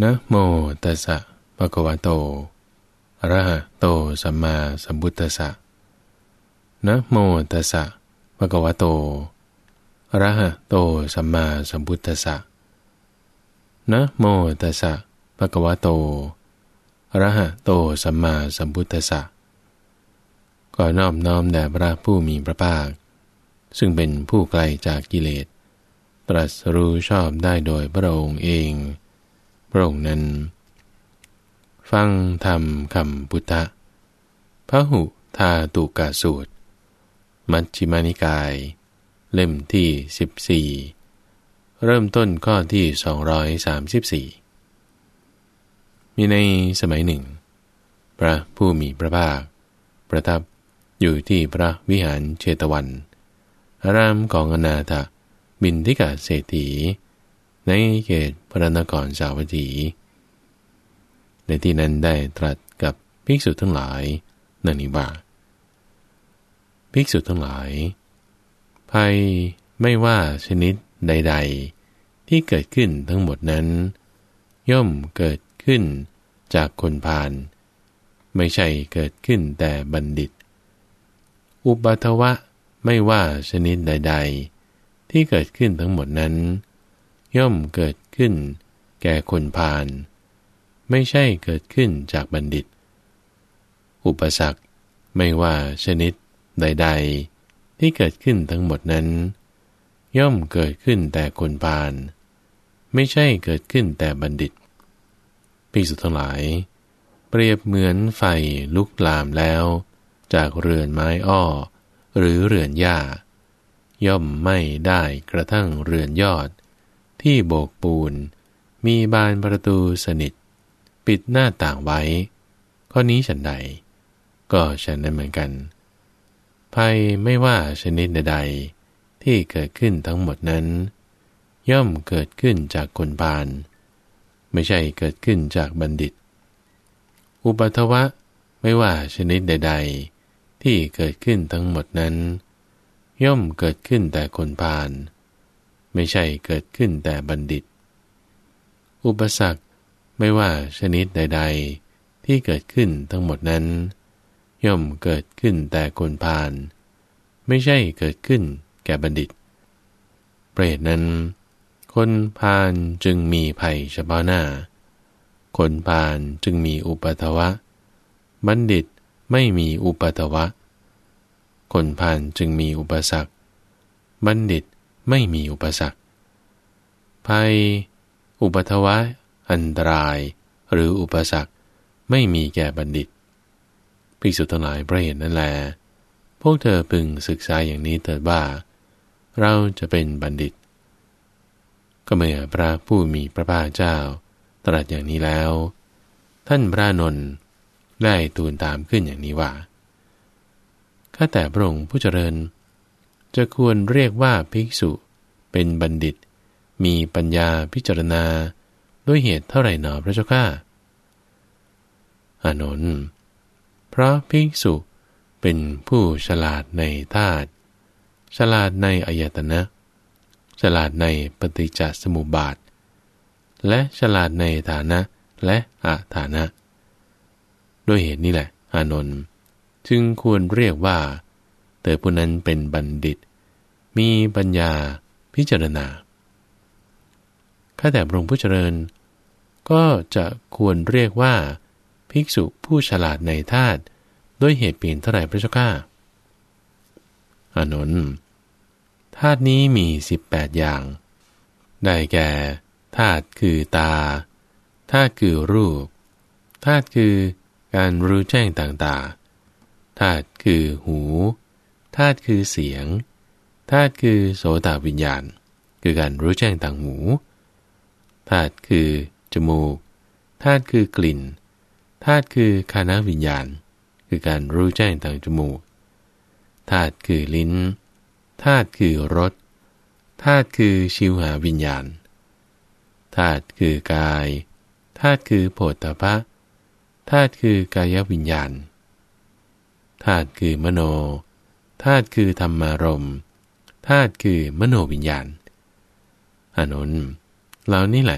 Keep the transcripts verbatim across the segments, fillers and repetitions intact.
นะโมตัสสะภะคะวะโตอะระหะโตสัมมาสัมพุทธัสสะนะโมตัสสะภะคะวะโตอะระหะโตสัมมาสัมพุทธัสสะนะโมตัสสะภะคะวะโตอะระหะโตสัมมาสัมพุทธัสสะขอนอบน้อมแด่พระผู้มีพระภาคซึ่งเป็นผู้ไกลจากกิเลสตรัสรู้ชอบได้โดยพระองค์เองพระองค์นั้นฟังธรรมคำพุทธะพหุธาตุกสูตรมัชฌิมานิกายเล่มที่สิบสี่เริ่มต้นข้อที่สองร้อยสามสิบสี่มีในสมัยหนึ่งพระผู้มีพระภาคประทับอยู่ที่พระวิหารเชตวันอารามของอนาถบิณฑิกเศรษฐีในเขตพระนครสาวัตถีในที่นั้นได้ตรัสกับภิกษุทั้งหลายดังนี้ว่าภิกษุทั้งหลายภัยไม่ว่าชนิดใดๆที่เกิดขึ้นทั้งหมดนั้นย่อมเกิดขึ้นจากคนพาลไม่ใช่เกิดขึ้นแต่บัณฑิตอุปัฏฐวะไม่ว่าชนิดใดๆที่เกิดขึ้นทั้งหมดนั้นย่อมเกิดขึ้นแก่คนพาลไม่ใช่เกิดขึ้นจากบัณฑิตอุปสรรคไม่ว่าชนิดใดๆที่เกิดขึ้นทั้งหมดนั้นย่อมเกิดขึ้นแต่คนพาลไม่ใช่เกิดขึ้นแต่บัณฑิตภิกษุทั้งหลายเปรียบเหมือนไฟลุกลามแล้วจากเรือนไม้อ้อหรือเรือนหญ้าย่อมไม่ได้กระทั่งเรือนยอดที่โบกปูนมีบานประตูสนิทปิดหน้าต่างไว้ข้อนี้ฉันใดก็ฉันนั้นเหมือนกันภัยไม่ว่าชนิดใดๆที่เกิดขึ้นทั้งหมดนั้นย่อมเกิดขึ้นจากคนพาลไม่ใช่เกิดขึ้นจากบัณฑิตอุปัฏฐวะไม่ว่าชนิดใดๆที่เกิดขึ้นทั้งหมดนั้นย่อมเกิดขึ้นแต่คนพาลไม่ใช่เกิดขึ้นแต่บัณฑิตอุปสรรคไม่ว่าชนิดใดๆที่เกิดขึ้นทั้งหมดนั้นย่อมเกิดขึ้นแต่คนพาลไม่ใช่เกิดขึ้นแก่บัณฑิตเพราะเหตุนั้นคนพาลจึงมีภัยเฉพาะหน้าคนพาลจึงมีอุปัฏฐวะบัณฑิตไม่มีอุปัฏฐวะคนพาลจึงมีอุปสรรคบัณฑิตไม่มีอุปสรรคภัยอุปัฏฐวะอันตรายหรืออุปสรรคไม่มีแก่บัณฑิตภิกษุทั้งหลายเพราะเหตุนั้นแลพวกเธอพึงศึกษาอย่างนี้เถิดว่าเราจะเป็นบัณฑิตก็เมื่อพระผู้มีพระภาคเจ้าตรัสอย่างนี้แล้วท่านพระอานนท์ได้ทูลถามขึ้นอย่างนี้ว่าข้าแต่พระองค์ผู้เจริญจะควรเรียกว่าภิกษุเป็นบัณฑิตมีปัญญาพิจารณาด้วยเหตุเท่าไหร่หนอพระเจ้าข้าอานนท์เพราะภิกษุเป็นผู้ฉลาดในธาตุฉลาดในอายตนะฉลาดในปฏิจจสมุปบาทและฉลาดในฐานะและอฐานะด้วยเหตุนี้แหละอานนท์จึงควรเรียกว่าเธอผู้นั้นเป็นบัณฑิตมีปัญญาพิจารณาข้าแต่พระองค์ผู้เจริญก็จะควรเรียกว่าภิกษุผู้ฉลาดในธาตุด้วยเหตุเปลี่ยนเท่าไหร่พระเจ้าข้าอานนท์ธาตุนี้มีสิบแปดอย่างได้แก่ธาตุคือตาธาตุคือรูปธาตุคือการรู้แจ้งต่างๆธาตุคือหูธาตุคือเสียงธาตุคือโสตวิญญาณคือการรู้แจ้งต่างหูธาตุคือจมูกธาตุคือกลิ่นธาตุคือฆานวิญญาณคือการรู้แจ้งต่างจมูกธาตุคือลิ้นธาตุคือรสธาตุคือชิวหาวิญญาณธาตุคือกายธาตุคือโผฏฐัพพะธาตุคือกายวิญญาณธาตุคือมโนธาตุคือธรรมารมณ์ธาตุคือมโนวิญญาณอานนท์เหล่านี้แหละ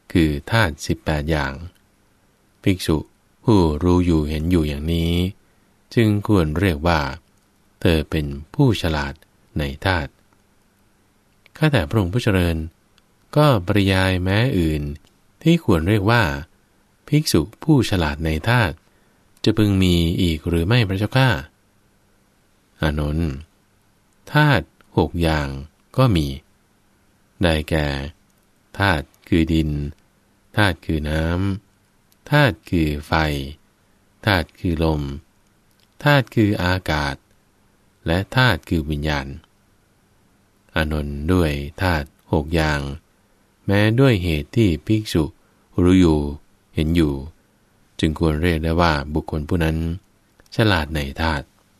คือธาตุสิบแปดอย่างภิกษุผู้รู้อยู่เห็นอยู่อย่างนี้จึงควรเรียกว่าเธอเป็นผู้ฉลาดในธาตุข้าแต่พระองค์ผู้เจริญก็ปริยายแม้อื่นที่ควรเรียกว่าภิกษุผู้ฉลาดในธาตุจะพึงมีอีกหรือไม่พระเจ้าข้าอานนท์ธาตุหกอย่างก็มีได้แก่ธาตุคือดินธาตุคือน้ำธาตุคือไฟธาตุคือลมธาตุคืออากาศและธาตุคือวิญญาณอานนท์ด้วยธาตุหกอย่างแม้ด้วยเหตุที่ภิกษุรู้อยู่เห็นอยู่จึงควรเรียกได้ว่าบุคคลผู้นั้นฉลาดในธาตุ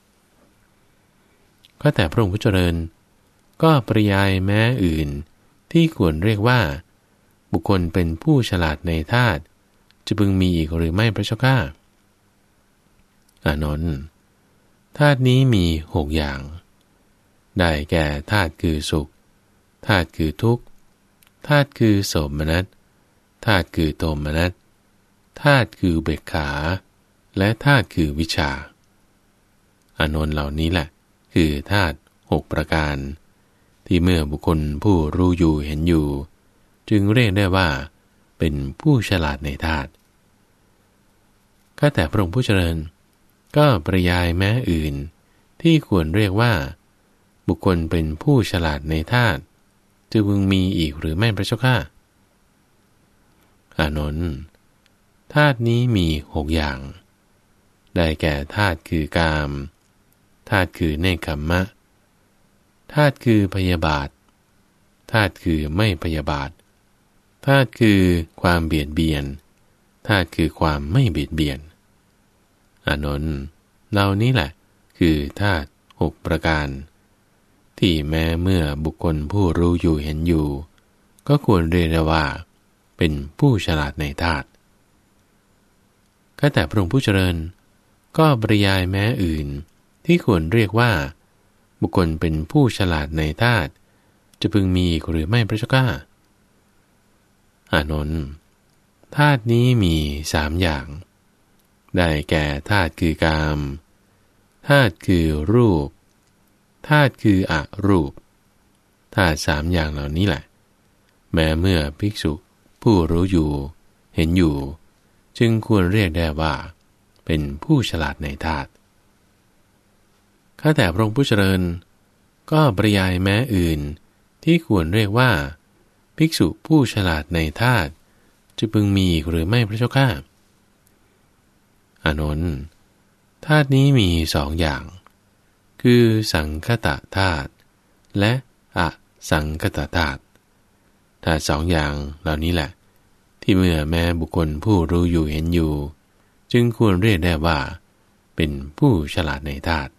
ก็แต่พระองค์ผู้เจริญก็ปริยายแม้อื่นที่ควรเรียกว่าบุคคลเป็นผู้ฉลาดในธาตุจะพึงมีอีกหรือไม่พระเจ้าข้าอานนท์ธาตุนี้มีหกอย่างได้แก่ธาตุคือสุขธาตุคือทุกข์ธาตุคือโสมนัสธาตุคือโทมนัสธาตุคือเบกขาและธาตุคือวิชาอานนท์เหล่านี้แหละคือธาตุหกประการที่เมื่อบุคคลผู้รู้อยู่เห็นอยู่จึงเรียกได้ว่าเป็นผู้ฉลาดในธาตุข้าแต่พระองค์ผู้เจริญก็ปริยายแม้อื่นที่ควรเรียกว่าบุคคลเป็นผู้ฉลาดในธาตุจะพึงมีอีกหรือไม่พระเจ้าข้าอานนท์ธาตุนี้มีหกอย่างได้แก่ธาตุคือกามธาตุคือเนกขัมมะธาตุคือพยาบาทธาตุคือไม่พยาบาทธาตุคือความเบียดเบียนธาตุคือความไม่เบียดเบียนอานนท์เหล่านี้แหละคือธาตุหกประการที่แม้เมื่อบุคคลผู้รู้อยู่เห็นอยู่ก็ควรเรียกได้ว่าเป็นผู้ฉลาดในธาตุข้าแต่พระองค์ผู้เจริญก็ปริยายแม้อื่นที่ควรเรียกว่าบุคคลเป็นผู้ฉลาดในธาตุจะพึงมีหรือไม่พระเจ้าข้าอานนท์ธาตุนี้มีสามอย่างได้แก่ธาตุคือกามธาตุคือรูปธาตุคืออรูปธาตุสามอย่างเหล่านี้แหละแม้เมื่อภิกษุผู้รู้อยู่เห็นอยู่จึงควรเรียกได้ว่าเป็นผู้ฉลาดในธาตุข้าแต่พระองค์ผู้เจริญก็ปริยายแม้อื่นที่ควรเรียกว่าภิกษุผู้ฉลาดในธาตุจะพึงมีหรือไม่พระเจ้าข้าอานนท์ธาตุนี้มีสองอย่างคือสังคตธาตุและอสังคตธาตุธาตุสองอย่างเหล่านี้แหละที่เมื่อแม้บุคคลผู้รู้อยู่เห็นอยู่จึงควรเรียกได้ว่าเป็นผู้ฉลาดในธาตุ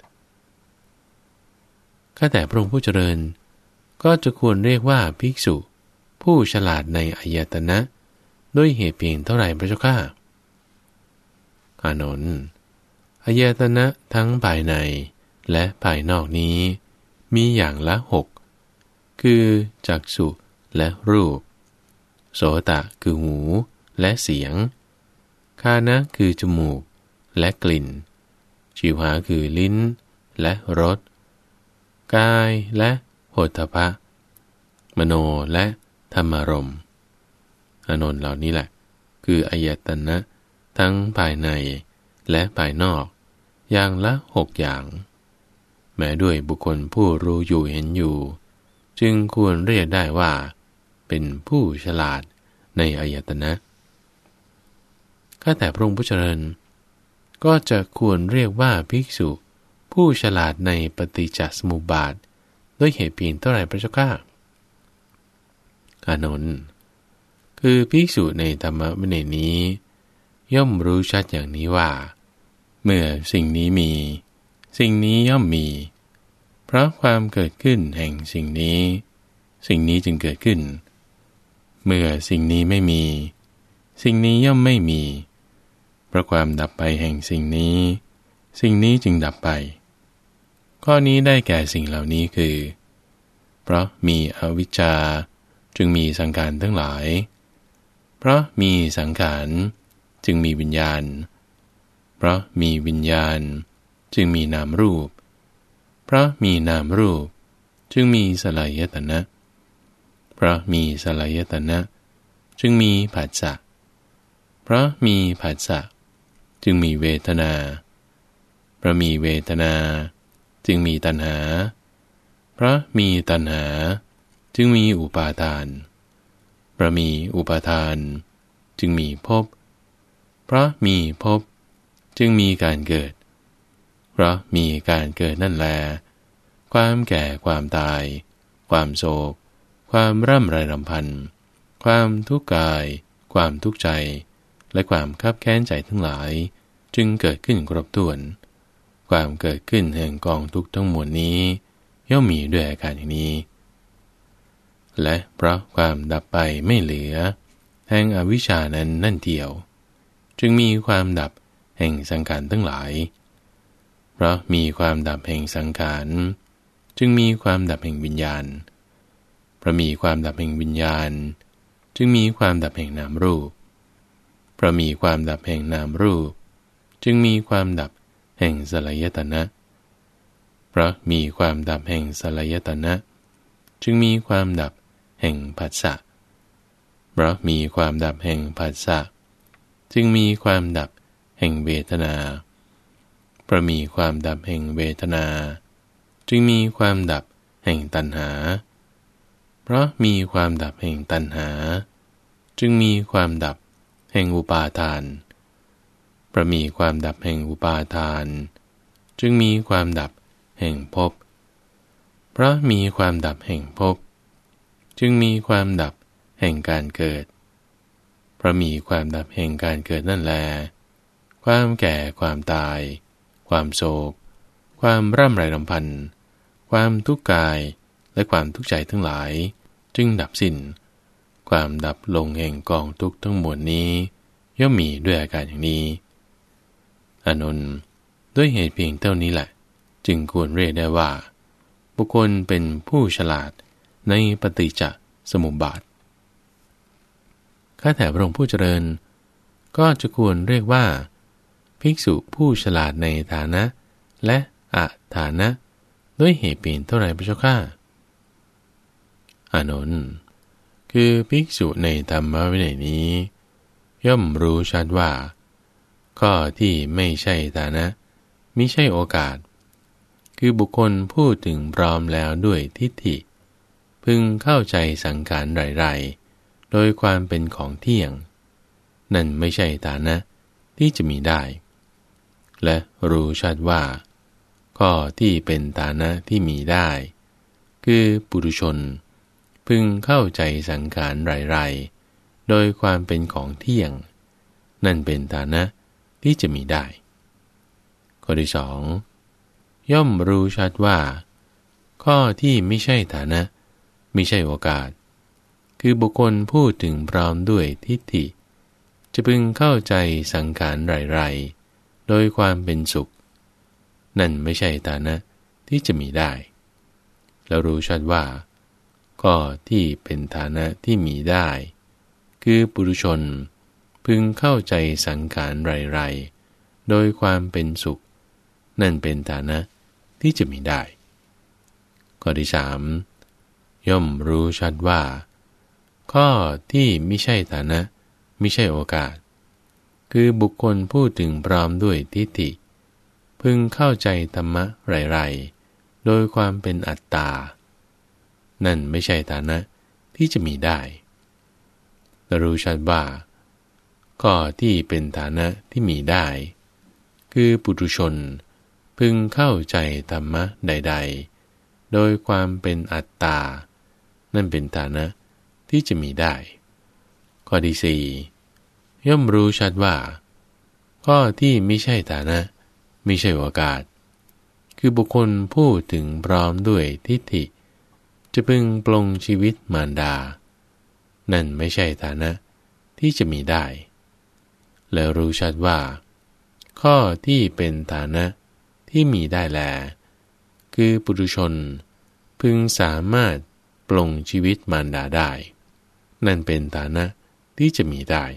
ข้าแต่พระองค์ผู้เจริญก็จะควรเรียกว่าภิกษุผู้ฉลาดในอายตนะด้วยเหตุเพียงเท่าไหร่พระเจ้าข้าอานนท์อายตนะทั้งภายในและภายนอกนี้มีอย่างละหกคือจักษุและรูปโสตะคือหูและเสียงคานะคือจมูกและกลิ่นชิวหาคือลิ้นและรสกายและโผฏฐัพพะมโนและธรรมารมณ์อานนท์เหล่านี้แหละคืออายตนะทั้งภายในและภายนอกอย่างละหกอย่างแม้ด้วยบุคคลผู้รู้อยู่เห็นอยู่จึงควรเรียกได้ว่าเป็นผู้ฉลาดในอายตนะข้าแต่พระองค์ผู้เจริญก็จะควรเรียกว่าภิกษุผู้ฉลาดในปฏิจจสมุปบาทด้วยเหตุเพียงเท่าไหร่พระเจ้าข้าอานนท์คือภิกษุในธรรมวินัยนี้ย่อมรู้ชัดอย่างนี้ว่าเมื่อสิ่งนี้มีสิ่งนี้ย่อมมีเพราะความเกิดขึ้นแห่งสิ่งนี้สิ่งนี้จึงเกิดขึ้นเมื่อสิ่งนี้ไม่มีสิ่งนี้ย่อมไม่มีเพราะความดับไปแห่งสิ่งนี้สิ่งนี้จึงดับไปข้อนี้ได้แก่สิ่งเหล่านี้คือเพราะมีอวิชชาจึงมีสังขารทั้งหลายเพราะมีสังขารจึงมีวิญญาณเพราะมีวิญญาณจึงมีนามรูปเพราะมีนามรูปจึงมีสลายตนะเพราะมีสลายตนะจึงมีผัสสะเพราะมีผัสสะจึงมีเวทนาเพราะมีเวทนาจึงมีตัณหาเพราะมีตัณหาจึงมีอุปาทานเพราะมีอุปาทานจึงมีภพเพราะมีภพจึงมีการเกิดเพราะมีการเกิดนั่นแลความแก่ความตายความโศกความร่ำไรรำพันความทุกข์กายความทุกข์ใจและความคับแค้นใจทั้งหลายจึงเกิดขึ้นครบถ้วนความเกิดขึ้นแห่งกองทุกข์ทั้งมวลนี้ย่อมมีด้วยอาการอย่างนี้และเพราะความดับไปไม่เหลือแห่งอวิชชานั้นนั่นเดียวจึงมีความดับแห่งสังขารทั้งหลายเพราะมีความดับแห่งสังขารจึงมีความดับแห่งวิญญาณเพราะมีความดับแห่งวิญญาณจึงมีความดับแห่งนามรูปเพราะมีความดับแห่งนามรูปจึงมีความดับแห่งสลายตนะเพราะมีความดับแห่งสลายตนะจึงมีความดับแห่งผัสสะเพราะมีความดับแห่งผัสสะจึงมีความดับแห่งเวทนาเพราะมีความดับแห่งเวทนาจึงมีความดับแห่งตัณหาเพราะมีความดับแห่งตัณหาจึงมีความดับแห่งอุปาทานเพราะมีความดับแห่งอุปาทานจึงมีความดับแห่งภพเพราะมีความดับแห่งภพจึงมีความดับแห่งการเกิดเพราะมีความดับแห่งการเกิดนั่นแลความแก่ความตายความโศกความร่ำไรรำพันความทุกข์กายและความทุกข์ใจทั้งหลายจึงดับสิ้นความดับลงแห่งกองทุกข์ทั้งมวลนี้ย่อมมีด้วยอาการอย่างนี้อานนท์ด้วยเหตุเพียงเท่านี้แหละจึงควรเรียกได้ว่าบุคคลเป็นผู้ฉลาดในปฏิจจสมุปบาทข้าแต่พระองค์ผู้เจริญก็จะควรเรียกว่าภิกษุผู้ฉลาดในฐานะและอฐานะด้วยเหตุเปลี่ยนเท่าไรพระเจ้าข้าอานนท์คือภิกษุในธรรมวินัยนี้ย่อมรู้ชัดว่าข้อที่ไม่ใช่ฐานะมิใช่โอกาสคือบุคคลพูดถึงพร้อมแล้วด้วยทิฏฐิพึงเข้าใจสังขารไรๆโดยความเป็นของเที่ยงนั่นไม่ใช่ฐานะที่จะมีได้และรู้ชัดว่าข้อที่เป็นฐานะที่มีได้คือปุถุชนพึงเข้าใจสังขารไรๆโดยความเป็นของเที่ยงนั่นเป็นฐานะที่จะมีได้ข้อที่สองย่อมรู้ชัดว่าข้อที่ไม่ใช่ฐานะไม่ใช่โอกาสคือบุคคลพูดถึงพร้อมด้วยทิฏฐิจะพึงเข้าใจสังขารไรๆโดยความเป็นสุขนั่นไม่ใช่ฐานะที่จะมีได้แล้วรู้ชัดว่าข้อที่เป็นฐานะที่มีได้คือปุถุชนพึงเข้าใจสังขารไรๆโดยความเป็นสุขนั่นเป็นฐานะที่จะมีได้ข้อที่สามย่อมรู้ชัดว่าข้อที่ไม่ใช่ฐานะไม่ใช่โอกาสคือบุคคลพูดถึงพร้อมด้วยทิฏฐิพึงเข้าใจธรรมะไรๆโดยความเป็นอัตตานั่นไม่ใช่ฐานะที่จะมีได้และรู้ชัดว่าข้อที่เป็นฐานะที่มีได้คือปุถุชนพึงเข้าใจธรรมะใดๆโดยความเป็นอัตตานั่นเป็นฐานะที่จะมีได้ข้อที่สี่ย่อมรู้ชัดว่าข้อที่ไม่ใช่ฐานะไม่ใช่โอกาสคือบุคคลพูดถึงพร้อมด้วยทิฏฐิจะพึงปลงชีวิตมารดานั่นไม่ใช่ฐานะที่จะมีได้และรู้ชัดว่าข้อที่เป็นฐานะที่มีได้แลคือปุถุชนพึงสามารถปลงชีวิตมารดาได้นั่นเป็นฐานะที่จะมีได้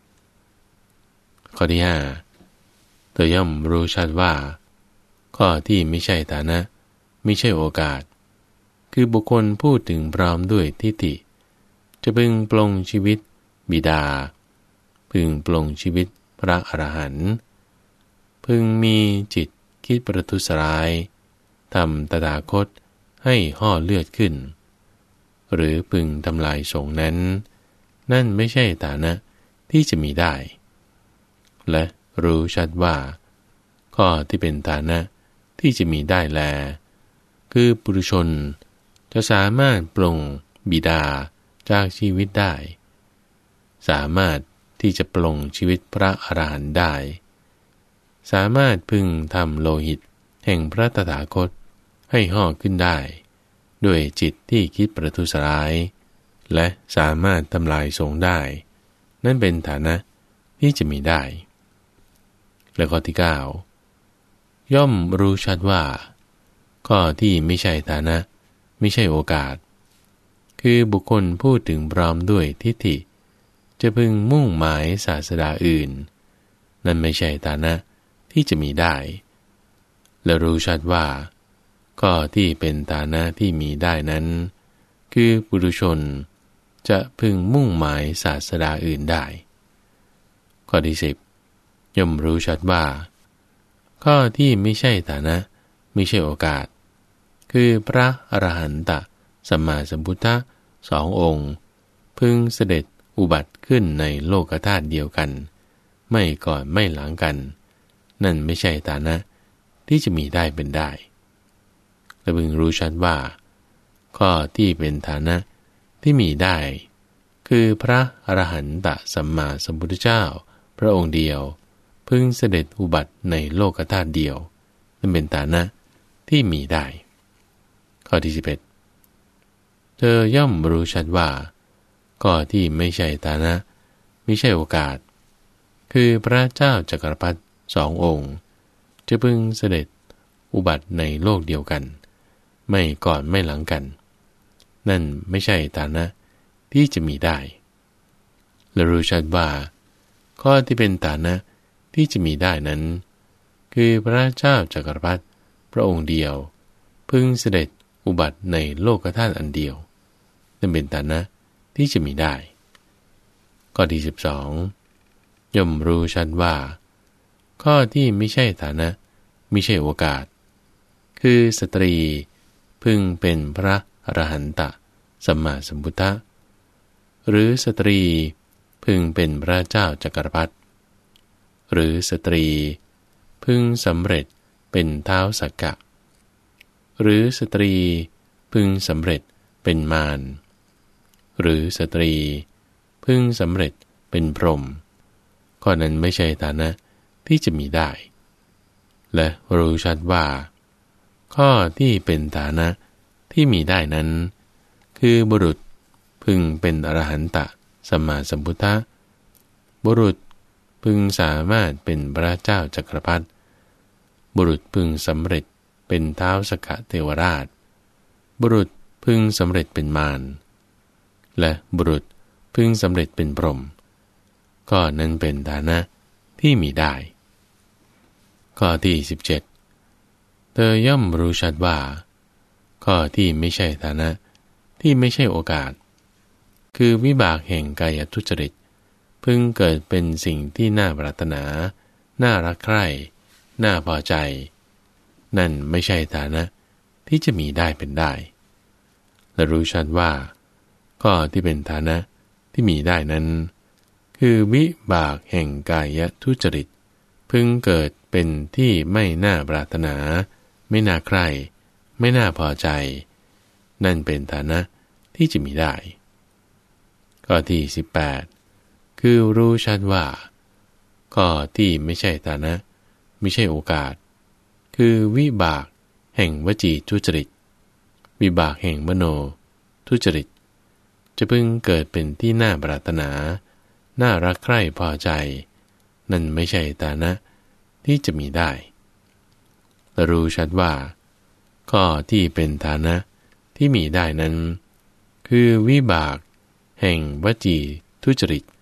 ข้อที่ห้าเธอย่อมรู้ชัดว่าข้อที่ไม่ใช่ฐานะไม่ใช่โอกาสคือบุคคลพูดถึงพร้อมด้วยทิฏฐิจะพึงปลงชีวิตบิดาพึงปลงชีวิตพระอรหันต์พึงมีจิตคิดประทุษร้ายทำตถาคตให้ห่อเลือดขึ้นหรือพึงทำลายสงฆ์นั้นนั่นไม่ใช่ฐานะที่จะมีได้และรู้ชัดว่าข้อที่เป็นฐานะที่จะมีได้แลคือปุถุชนจะสามารถปลงบิดาจากชีวิตได้สามารถที่จะปลงชีวิตพระอรหันต์ได้สามารถพึงทำโลหิตแห่งพระตถาคตให้ห่อขึ้นได้ด้วยจิตที่คิดประทุษร้ายและสามารถทำลายสงฆ์ได้นั่นเป็นฐานะที่จะมีได้และข้อที่เก้าย่อมรู้ชัดว่าข้อที่ไม่ใช่ฐานะไม่ใช่โอกาสคือบุคคลพูดถึงพร้อมด้วยทิฏฐิจะพึงมุ่งหมายศาสดาอื่นนั่นไม่ใช่ฐานะที่จะมีได้และรู้ชัดว่าข้อที่เป็นฐานะที่มีได้นั้นคือปุถุชนจะพึงมุ่งหมายศาสดาอื่นได้ข้อที่สิบย่อมรู้ชัดว่าข้อที่ไม่ใช่ฐานะไม่ใช่โอกาสคือพระอรหันตสัมมาสัมพุทธะสององค์พึงเสด็จอุบัติขึ้นในโลกธาตุเดียวกันไม่ก่อนไม่หลังกันนั่นไม่ใช่ฐานะที่จะมีได้เป็นได้และพึงรู้ชัดว่าข้อที่เป็นฐานะที่มีได้คือพระอรหันตสัมมาสัมพุทธเจ้าพระองค์เดียวพึงเสด็จอุบัติในโลกธาตุเดียวนั่นเป็นฐานะที่มีได้ข้อที่สิบเอ็ดเธอย่อมรู้ชัดว่าข้อที่ไม่ใช่ฐานะไม่ใช่โอกาสคือพระเจ้าจักรพรรดิสององค์จะพึงเสด็จอุบัติในโลกเดียวกันไม่ก่อนไม่หลังกันนั่นไม่ใช่ฐานะที่จะมีได้และรู้ชัดว่าข้อที่เป็นฐานะที่จะมีได้นั้นคือพระเจ้าจักรพรรดิพระองค์เดียวพึงเสด็จอุบัติในโลกธาตุอันเดียวนั่นเป็นฐานะที่จะมีได้ข้อที่สิบสองย่อมรู้ชัดว่าข้อที่ไม่ใช่ฐานะไม่ใช่โอกาสคือสตรีพึงเป็นพระอรหันตสัมมาสัมพุทธะหรือสตรีพึงเป็นพระเจ้าจักรพรรดิหรือสตรีพึงสำเร็จเป็นท้าวสักกะหรือสตรีพึงสำเร็จเป็นมารหรือสตรีพึงสำเร็จเป็นพรหมข้อนั้นไม่ใช่ฐานะที่จะมีได้และรู้ชัดว่าข้อที่เป็นฐานะที่มีได้นั้นคือบุรุษพึงเป็นอรหันตสัมมาสัมพุทธะบุรุษพึงสามารถเป็นพระเจ้าจักรพรรดิบุรุษพึงสำเร็จเป็นท้าวสักกะเทวราชบุรุษพึงสำเร็จเป็นมารและบุรุษพึงสำเร็จเป็นพรหมก็นั้นเป็นฐานะที่มีได้ข้อที่สิบเจ็ดเธอย่อมรู้ชัดว่าข้อที่ไม่ใช่ฐานะที่ไม่ใช่โอกาสคือวิบากแห่งกายทุจริตพึงเกิดเป็นสิ่งที่น่าปรารถนาน่ารักใคร่น่าพอใจนั่นไม่ใช่ฐานะที่จะมีได้เป็นได้และรู้ชัดว่าข้อที่เป็นฐานะที่มีได้นั้นคือวิบากแห่งกายทุจริตพึงเกิดเป็นที่ไม่น่าปรารถนาไม่น่าใคร่ไม่น่าพอใจนั่นเป็นฐานะที่จะมีได้ข้อที่สิบแปดคือรู้ชัดว่าข้อที่ไม่ใช่ฐานะไม่ใช่โอกาสคือวิบากแห่งวจีทุจริตวิบากแห่งมโนทุจริตจะพึงเกิดเป็นที่น่าปรารถนาน่ารักใคร่พอใจนั่นไม่ใช่ฐานะที่จะมีได้และรู้ชัดว่าข้อที่เป็นฐานะที่มีได้นั้นคือวิบากแห่งวจีทุจริต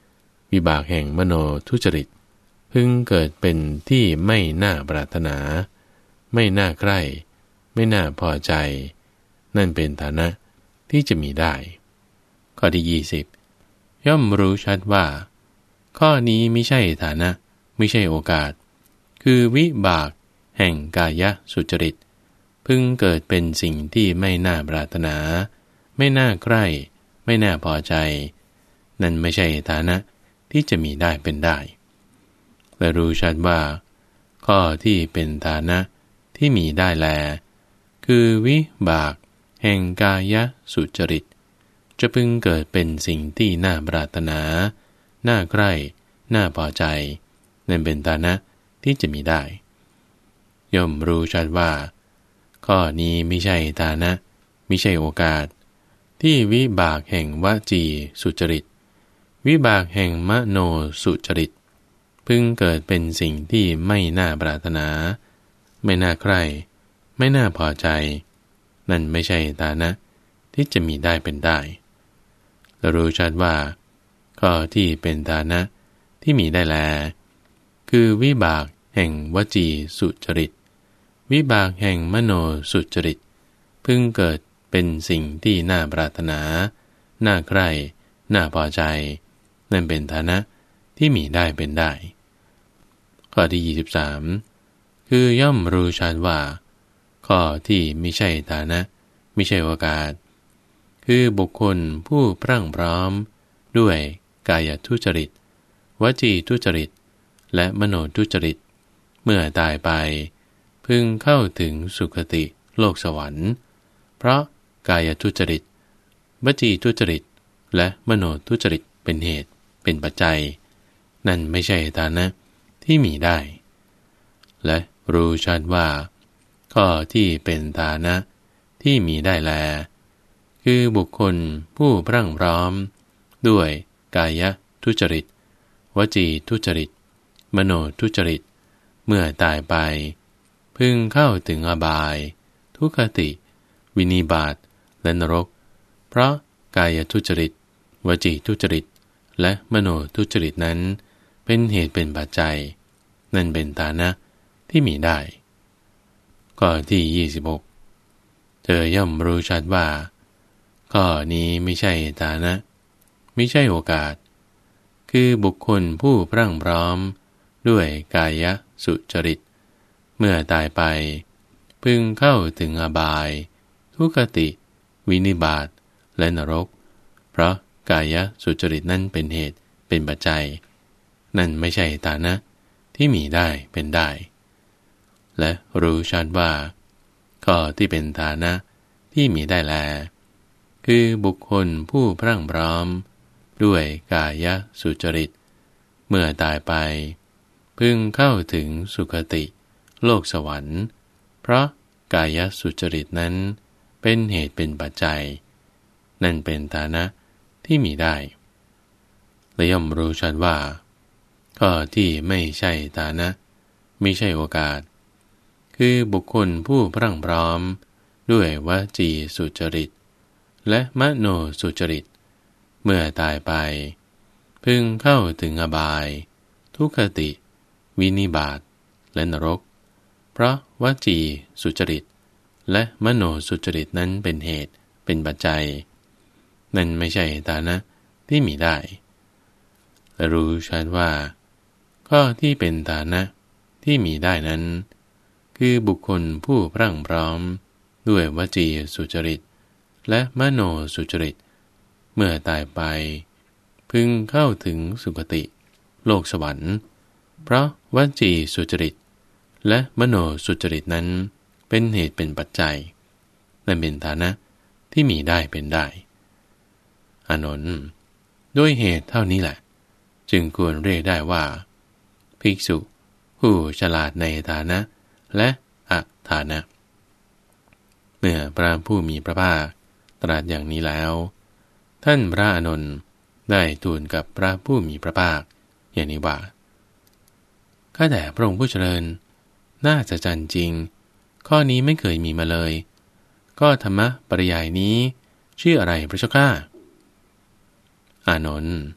วิบากแห่งมโนทุจริตพึงเกิดเป็นที่ไม่น่าปรารถนาไม่น่าใคร่ไม่น่าพอใจนั่นเป็นฐานะที่จะมีได้ข้อที่ยี่สิบย่อมรู้ชัดว่าข้อนี้ไม่ใช่ฐานะไม่ใช่โอกาสคือวิบากแห่งกายสุจริตพึงเกิดเป็นสิ่งที่ไม่น่าปรารถนาไม่น่าใคร่ไม่น่าพอใจนั่นไม่ใช่ฐานะที่จะมีได้เป็นได้และรู้ชัดว่าข้อที่เป็นฐานะที่มีได้แลคือวิบากแห่งกายสุจริตจะพึงเกิดเป็นสิ่งที่น่าปรารถนาน่าใคร่น่าพอใจนั่นเป็นฐานะที่จะมีได้ย่อมรู้ชัดว่าข้อนี้ไม่ใช่ฐานะไม่ใช่โอกาสที่วิบากแห่งวจีสุจริตวิบากแห่งมโนสุจริตพึงเกิดเป็นสิ่งที่ไม่น่าปรารถนาไม่น่าใคร่ไม่น่าพอใจนั่นไม่ใช่ฐานะที่จะมีได้เป็นได้และรู้ชัดว่าข้อที่เป็นฐานะที่มีได้แลคือวิบากแห่งวจีสุจริตวิบากแห่งมโนสุจริตพึงเกิดเป็นสิ่งที่น่าปรารถนาน่าใคร่น่าพอใจนั่นเป็นฐานะที่มีได้เป็นได้ข้อที่ยี่สิบสามคือย่อมรู้ชัดว่าข้อที่ไม่ใช่ฐานะไม่ใช่โอกาสคือบุคคลผู้พรั่งพร้อมด้วยกายทุจริตวจีทุจริตและมโนทุจริตเมื่อตายไปพึงเข้าถึงสุคติโลกสวรรค์เพราะกายทุจริตวจีทุจริตและมโนทุจริตเป็นเหตุเป็นปัจจัยนั่นไม่ใช่ฐานะที่มีได้และรู้ชัดว่าข้อที่เป็นฐานะที่มีได้แลคือบุคคลผู้พรั่งพร้อมด้วยกายทุจริตวจีทุจริตมโนทุจริตเมื่อตายไปพึงเข้าถึงอบายทุกขติวินิบาตและนรกเพราะกายทุจริตวจีทุจริตและมโนทุจริตนั้นเป็นเหตุเป็นปัจจัยนั่นเป็นฐานะที่มีได้ข้อที่ยี่สิบหกเธอย่อมรู้ชัดว่าข้อนี้ไม่ใช่ฐานะไม่ใช่โอกาสคือบุคคลผู้พรั่งพร้อมด้วยกายสุจริตเมื่อตายไปพึงเข้าถึงอบายทุกขติวินิบาตและนรกเพราะกายสุจริตนั้นเป็นเหตุเป็นปัจจัยนั่นไม่ใช่ฐานะที่มีได้เป็นได้และรู้ชัดว่าข้อที่เป็นฐานะที่มีได้แลคือบุคคลผู้พรั่งพร้อมด้วยกายสุจริตเมื่อตายไปพึงเข้าถึงสุคติโลกสวรรค์เพราะกายสุจริตนั้นเป็นเหตุเป็นปัจจัยนั่นเป็นฐานะที่มีได้และย่อมรู้ชัดว่าข้อที่ไม่ใช่ฐานะไม่ใช่โอกาสคือบุคคลผู้พรั่งพร้อมด้วยวจีสุจริตและมโนสุจริตเมื่อตายไปพึงเข้าถึงอบายทุกขติวินิบาตและนรกเพราะวจีสุจริตและมโนสุจริตนั้นเป็นเหตุเป็นปัจจัยนั่นไม่ใช่ฐานะที่มีได้และรู้ชัดว่าข้อที่เป็นฐานะที่มีได้นั้นคือบุคคลผู้พรั่งพร้อมด้วยวจีสุจริตและมโนสุจริตเมื่อตายไปพึงเข้าถึงสุคติโลกสวรรค์เพราะวจีสุจริตและมโนสุจริตนั้นเป็นเหตุเป็นปัจจัยนั่นเป็นฐานะที่มีได้เป็นได้อานนท์ด้วยเหตุเท่านี้แหละจึงควรเรียกได้ว่าภิกษุผู้ฉลาดในฐานะและอฐานะเมื่อพระผู้มีพระภาคตรัสอย่างนี้แล้วท่านพระอานนท์ได้ทูลกับพระผู้มีพระภาคอย่างนี้ว่าข้าแต่พระองค์ผู้เจริญน่าจะจันจริงข้อนี้ไม่เคยมีมาเลยก็ธรรมะปริยายนี้ชื่ออะไรพระเจ้าข้าอานนท์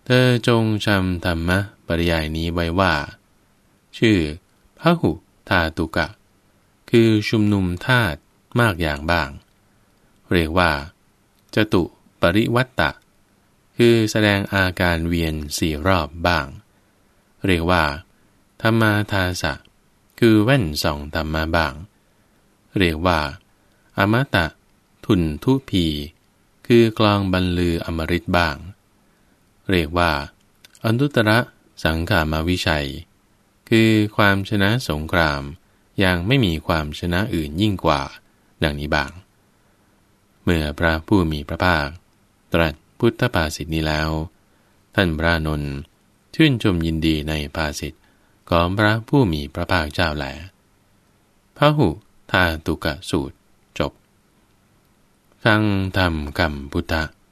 เธอจงจำธรรมะปริยายนี้ไว้ว่าชื่อพหุธาตุกะคือชุมนุมธาตุมากอย่างบ้างเรียกว่าจตุปริวัตตะคือแสดงอาการเวียนสี่รอบบ้างเรียกว่าธรรมาทาสะคือแว่นส่องธรรมะบ้างเรียกว่าอมตะทุนทุพีคือกลองบรรลืออมฤตบ้างเรียกว่าอนุตตรสังขามาวิชัยคือความชนะสงครามอย่างไม่มีความชนะอื่นยิ่งกว่าดังนี้บ้างเมื่อพระผู้มีพระภาคตรัสพุทธภาษิตนี้แล้วท่านพระอานนท์ชื่นชมยินดีในภาษิตของพระผู้มีพระภาคเจ้าแลพหุธาตุกะสูตรจบฟังธรรมกัมพุทธะ